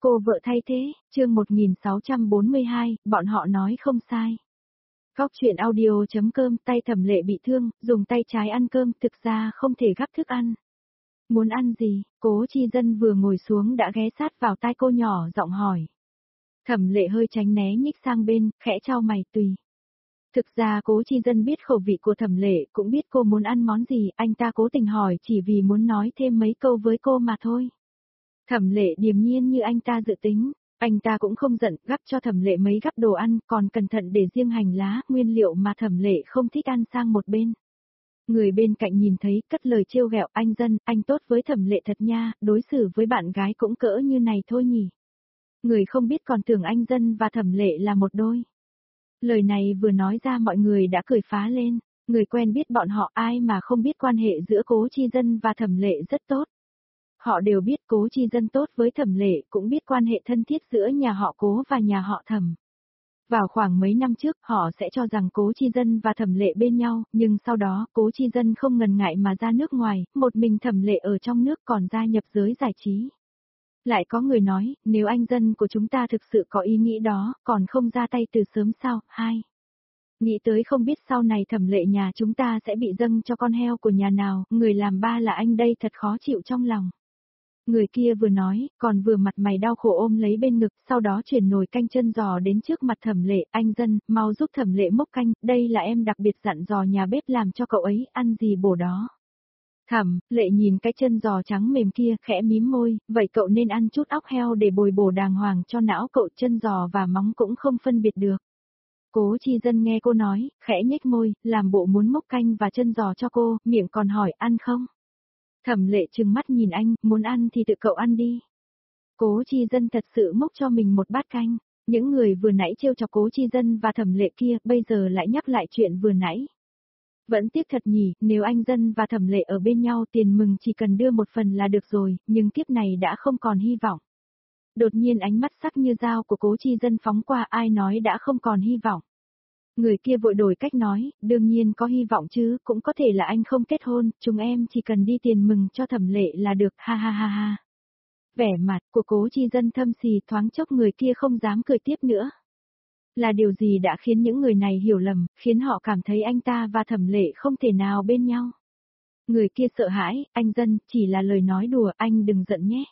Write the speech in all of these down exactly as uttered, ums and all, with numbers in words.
Cô vợ thay thế, chương một nghìn sáu trăm bốn mươi hai, bọn họ nói không sai. Góc chuyện audio.com, tay Thẩm Lệ bị thương, dùng tay trái ăn cơm, thực ra không thể gắp thức ăn. Muốn ăn gì? Cố Chi Dân vừa ngồi xuống đã ghé sát vào tai cô nhỏ giọng hỏi. Thẩm Lệ hơi tránh né nhích sang bên, khẽ chau mày tùy. Thực ra Cố Chi Dân biết khẩu vị của Thẩm Lệ, cũng biết cô muốn ăn món gì, anh ta cố tình hỏi chỉ vì muốn nói thêm mấy câu với cô mà thôi. Thẩm Lệ điềm nhiên như anh ta dự tính, anh ta cũng không giận, gắp cho Thẩm Lệ mấy gắp đồ ăn, còn cẩn thận để riêng hành lá, nguyên liệu mà Thẩm Lệ không thích ăn sang một bên. Người bên cạnh nhìn thấy, cất lời trêu ghẹo, anh Dân, anh tốt với Thẩm Lệ thật nha, đối xử với bạn gái cũng cỡ như này thôi nhỉ. Người không biết còn tưởng anh Dân và Thẩm Lệ là một đôi. Lời này vừa nói ra mọi người đã cười phá lên, người quen biết bọn họ ai mà không biết quan hệ giữa Cố Chi Dân và Thẩm Lệ rất tốt. Họ đều biết Cố Chi Dân tốt với Thẩm Lệ, cũng biết quan hệ thân thiết giữa nhà họ Cố và nhà họ Thẩm. Vào khoảng mấy năm trước, họ sẽ cho rằng Cố Chi Dân và Thẩm Lệ bên nhau, nhưng sau đó, Cố Chi Dân không ngần ngại mà ra nước ngoài, một mình Thẩm Lệ ở trong nước còn gia nhập giới giải trí. Lại có người nói, nếu anh Dân của chúng ta thực sự có ý nghĩ đó, còn không ra tay từ sớm sao, hai. Nghĩ tới không biết sau này Thẩm Lệ nhà chúng ta sẽ bị dâng cho con heo của nhà nào, người làm ba là anh đây thật khó chịu trong lòng. Người kia vừa nói, còn vừa mặt mày đau khổ ôm lấy bên ngực, sau đó chuyển nồi canh chân giò đến trước mặt Thẩm Lệ, anh Dân, mau giúp Thẩm Lệ múc canh, đây là em đặc biệt dặn dò nhà bếp làm cho cậu ấy, ăn gì bổ đó. Thẩm Lệ nhìn cái chân giò trắng mềm kia, khẽ mím môi, vậy cậu nên ăn chút óc heo để bồi bổ đàng hoàng cho não cậu, chân giò và móng cũng không phân biệt được. Cố Chi Dân nghe cô nói, khẽ nhếch môi, làm bộ muốn múc canh và chân giò cho cô, miệng còn hỏi ăn không? Thẩm Lệ trừng mắt nhìn anh, muốn ăn thì tự cậu ăn đi. Cố Chi Dân thật sự múc cho mình một bát canh, những người vừa nãy trêu chọc Cố Chi Dân và Thẩm Lệ kia, bây giờ lại nhắc lại chuyện vừa nãy. Vẫn tiếc thật nhỉ, nếu anh Dân và Thẩm Lệ ở bên nhau tiền mừng chỉ cần đưa một phần là được rồi, nhưng kiếp này đã không còn hy vọng. Đột nhiên ánh mắt sắc như dao của Cố Chi Dân phóng qua, ai nói đã không còn hy vọng. Người kia vội đổi cách nói, đương nhiên có hy vọng chứ, cũng có thể là anh không kết hôn, chúng em chỉ cần đi tiền mừng cho Thẩm Lệ là được, ha ha ha ha. Vẻ mặt của Cố Chi Dân thâm xì, thoáng chốc người kia không dám cười tiếp nữa. Là điều gì đã khiến những người này hiểu lầm, khiến họ cảm thấy anh ta và Thẩm Lệ không thể nào bên nhau. Người kia sợ hãi, anh Dân, chỉ là lời nói đùa, anh đừng giận nhé.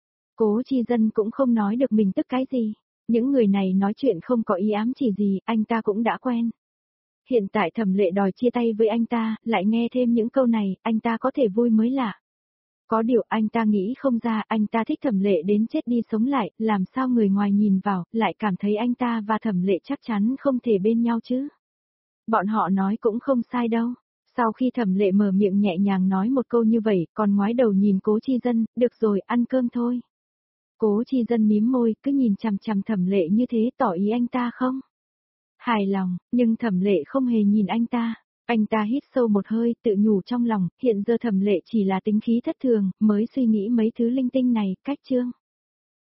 Cố Chi Dân cũng không nói được mình tức cái gì. Những người này nói chuyện không có ý ám chỉ gì, anh ta cũng đã quen. Hiện tại Thẩm Lệ đòi chia tay với anh ta, lại nghe thêm những câu này, anh ta có thể vui mới lạ. Có điều anh ta nghĩ không ra, anh ta thích Thẩm Lệ đến chết đi sống lại, làm sao người ngoài nhìn vào, lại cảm thấy anh ta và Thẩm Lệ chắc chắn không thể bên nhau chứ. Bọn họ nói cũng không sai đâu. Sau khi Thẩm Lệ mở miệng nhẹ nhàng nói một câu như vậy, còn ngoái đầu nhìn Cố Chi Dân, được rồi, ăn cơm thôi. Cố Chi Dân mím môi, cứ nhìn chằm chằm Thẩm Lệ như thế, tỏ ý anh ta không hài lòng, nhưng Thẩm Lệ không hề nhìn anh ta. Anh ta hít sâu một hơi, tự nhủ trong lòng, hiện giờ Thẩm Lệ chỉ là tính khí thất thường, mới suy nghĩ mấy thứ linh tinh này, cách chương.